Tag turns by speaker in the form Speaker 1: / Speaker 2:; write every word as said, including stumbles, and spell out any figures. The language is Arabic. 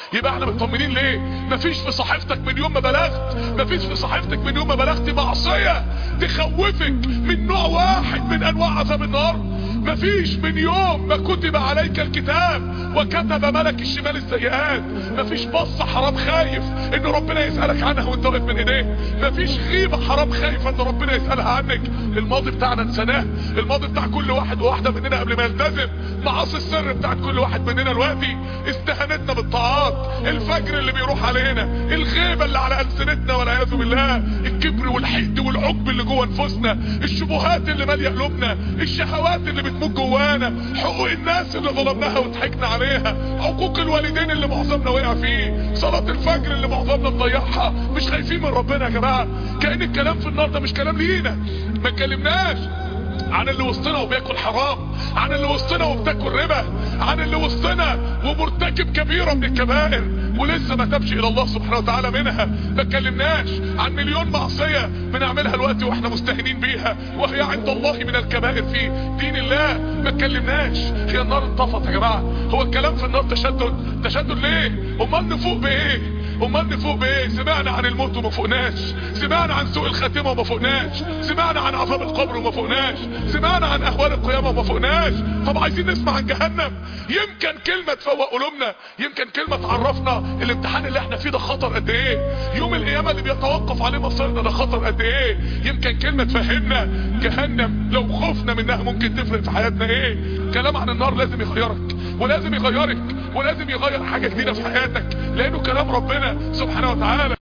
Speaker 1: يبقى احنا مطمنين ليه؟ مفيش في صحيفتك من يوم ما بلغت، مفيش في صحيفتك من يوم ما بلغت معصية تخوفك من نوع واحد من انواع عذاب النار. مفيش من يوم ما كتب عليك الكتاب وكتب ملك الشمال السيئات، مفيش بصة حرام خايف ان ربنا يسألك عنها وانت واقف من ايديه، مفيش غيبة حرام خايف ان ربنا يسألها عنك. الماضي بتاعنا نسناه، الماضي بتاع كل واحد وواحدة مننا قبل ما يلتزم، معاصي السر بتاعت كل واحد مننا دلوقتي، استهانتنا بالطاعات، الفجر اللي بيروح علينا، الغيبة اللي على ألسنتنا والعياذ بالله، الكبر والحقد والعجب اللي جوه نفوسنا، الشبهات اللي ماليه قلوبنا، الشهوات اللي بتموت جوانا، حقوق الناس اللي ظلمناها وضحكنا عليها، حقوق الوالدين اللي معظمنا وقع فيه، صلاة الفجر اللي معظمنا مضيعها. مش خايفين من ربنا يا جماعة؟ كأن الكلام في النار ده مش كلام لينا. ما اتكلمناش عن اللي وسطنا وبياكل حرام، عن اللي وسطنا وبتاكل ربا، عن اللي وسطنا ومرتكب كبيرة من الكبائر ولسه ما تابش الى الله سبحانه وتعالى منها. ما اتكلمناش عن مليون معصية بنعملها الوقت واحنا مستهينين بيها وهي عند الله من الكبائر في دين الله. ما اتكلمناش. هي النار انطفت يا جماعة؟ هو الكلام في النار تشدد؟ تشدد ليه؟ امال نفوق بايه؟ امال نفوق بايه؟ سمعنا عن الموت وما فوقناش، سمعنا عن سوء الخاتمه وما فوقناش، سمعنا عن عذاب القبر وما فوقناش، سمعنا عن اهوال القيامه وما فوقناش. طب عايزين نسمع عن جهنم؟ يمكن كلمه تفوق قلوبنا، يمكن كلمه تعرفنا الامتحان اللي احنا فيه ده خطر قد ايه، يوم القيامه اللي بيتوقف عليه مصيرنا ده خطر قد ايه. يمكن كلمه تفهمنا جهنم لو خفنا منها ممكن تفرق في حياتنا ايه. كلام عن النار لازم يغيرك ولازم يغيرك ولازم يغير حاجه جديده في حياتك، لانه كلام ربنا سبحانه وتعالى.